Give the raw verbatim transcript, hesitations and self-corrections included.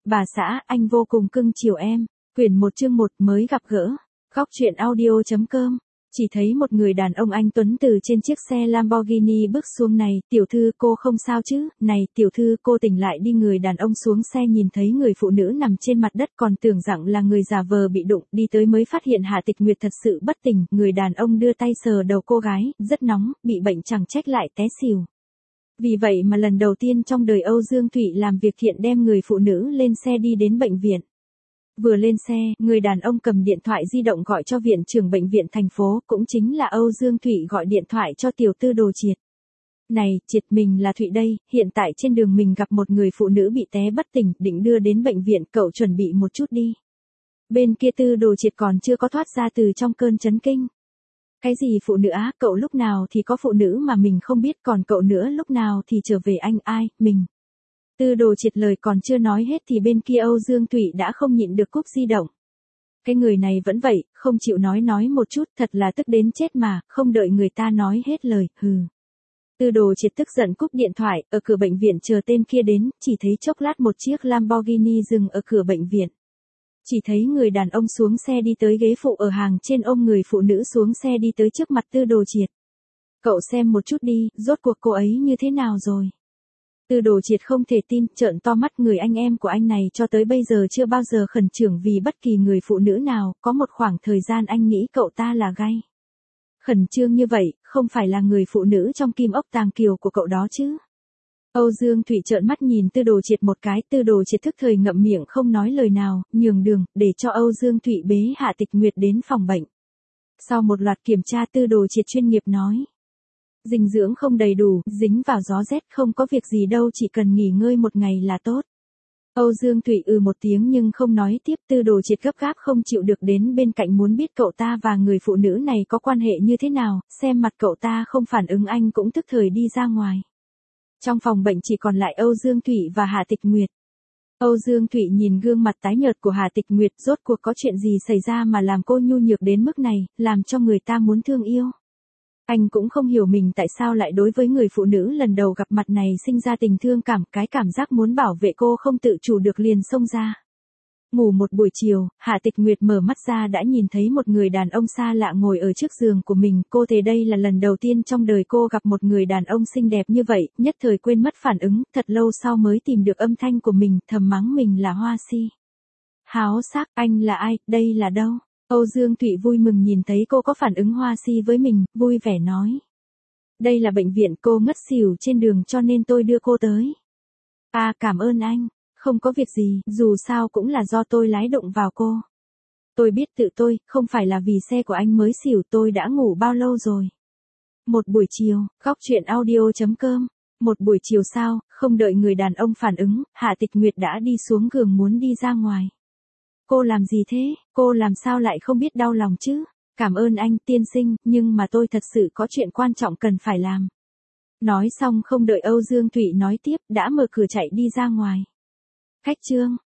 Bà xã, anh vô cùng cưng chiều em. Quyển một chương một mới gặp gỡ. Góc truyện audio.com. Chỉ thấy một người đàn ông anh tuấn từ trên chiếc xe Lamborghini bước xuống. Này, tiểu thư cô không sao chứ? Này, tiểu thư cô tỉnh lại đi. Người đàn ông xuống xe nhìn thấy người phụ nữ nằm trên mặt đất còn tưởng rằng là người giả vờ bị đụng, đi tới mới phát hiện Hạ Tịch Nguyệt thật sự bất tỉnh. Người đàn ông đưa tay sờ đầu cô gái, rất nóng, bị bệnh chẳng trách lại té xỉu. Vì vậy mà lần đầu tiên trong đời Âu Dương Thụy làm việc thiện đem người phụ nữ lên xe đi đến bệnh viện. Vừa lên xe, người đàn ông cầm điện thoại di động gọi cho viện trưởng bệnh viện thành phố, cũng chính là Âu Dương Thụy gọi điện thoại cho tiểu tư Đồ Triệt. Này, Triệt, mình là Thụy đây, hiện tại trên đường mình gặp một người phụ nữ bị té bất tỉnh, định đưa đến bệnh viện, cậu chuẩn bị một chút đi. Bên kia tư Đồ Triệt còn chưa có thoát ra từ trong cơn chấn kinh. Cái gì phụ nữ á, cậu lúc nào thì có phụ nữ mà mình không biết, còn cậu nữa lúc nào thì trở về anh ai, mình. Tư Đồ Triệt lời còn chưa nói hết thì bên kia Âu Dương Thụy đã không nhịn được cúp di động. Cái người này vẫn vậy, không chịu nói nói một chút, thật là tức đến chết mà, không đợi người ta nói hết lời, hừ. Tư Đồ Triệt tức giận cúp điện thoại, ở cửa bệnh viện chờ tên kia đến, chỉ thấy chốc lát một chiếc Lamborghini dừng ở cửa bệnh viện. Chỉ thấy người đàn ông xuống xe đi tới ghế phụ ở hàng trên, ôm người phụ nữ xuống xe đi tới trước mặt Tư Đồ Triệt. Cậu xem một chút đi, rốt cuộc cô ấy như thế nào rồi? Tư Đồ Triệt không thể tin, trợn to mắt, người anh em của anh này cho tới bây giờ chưa bao giờ khẩn trương vì bất kỳ người phụ nữ nào, có một khoảng thời gian anh nghĩ cậu ta là gay. Khẩn trương như vậy, không phải là người phụ nữ trong Kim Ốc Tàng Kiều của cậu đó chứ? Âu Dương Thụy trợn mắt nhìn Tư Đồ Triệt một cái, Tư Đồ Triệt thức thời ngậm miệng không nói lời nào, nhường đường, để cho Âu Dương Thụy bế Hạ Tịch Nguyệt đến phòng bệnh. Sau một loạt kiểm tra, Tư Đồ Triệt chuyên nghiệp nói. Dinh dưỡng không đầy đủ, dính vào gió rét, không có việc gì đâu, chỉ cần nghỉ ngơi một ngày là tốt. Âu Dương Thụy ừ một tiếng nhưng không nói tiếp. Tư Đồ Triệt gấp gáp không chịu được đến bên cạnh muốn biết cậu ta và người phụ nữ này có quan hệ như thế nào, xem mặt cậu ta không phản ứng anh cũng tức thời đi ra ngoài. Trong phòng bệnh chỉ còn lại Âu Dương Thụy và Hạ Tịch Nguyệt. Âu Dương Thụy nhìn gương mặt tái nhợt của Hạ Tịch Nguyệt, rốt cuộc có chuyện gì xảy ra mà làm cô nhu nhược đến mức này, làm cho người ta muốn thương yêu. Anh cũng không hiểu mình tại sao lại đối với người phụ nữ lần đầu gặp mặt này sinh ra tình thương cảm, cái cảm giác muốn bảo vệ cô không tự chủ được liền xông ra. Ngủ một buổi chiều, Hạ Tịch Nguyệt mở mắt ra đã nhìn thấy một người đàn ông xa lạ ngồi ở trước giường của mình, cô thấy đây là lần đầu tiên trong đời cô gặp một người đàn ông xinh đẹp như vậy, nhất thời quên mất phản ứng, thật lâu sau mới tìm được âm thanh của mình, thầm mắng mình là hoa si. Háo sắc, anh là ai, đây là đâu? Âu Dương Thụy vui mừng nhìn thấy cô có phản ứng hoa si với mình, vui vẻ nói. Đây là bệnh viện, cô ngất xỉu trên đường cho nên tôi đưa cô tới. À, cảm ơn anh, không có việc gì, dù sao cũng là do tôi lái đụng vào cô. Tôi biết tự tôi, không phải là vì xe của anh mới xỉu, tôi đã ngủ bao lâu rồi. Một buổi chiều, góc truyện audio.com. Một buổi chiều sau, không đợi người đàn ông phản ứng, Hạ Tịch Nguyệt đã đi xuống giường muốn đi ra ngoài. Cô làm gì thế, cô làm sao lại không biết đau lòng chứ? Cảm ơn anh, tiên sinh, nhưng mà tôi thật sự có chuyện quan trọng cần phải làm. Nói xong không đợi Âu Dương Thụy nói tiếp, đã mở cửa chạy đi ra ngoài. Cách chương.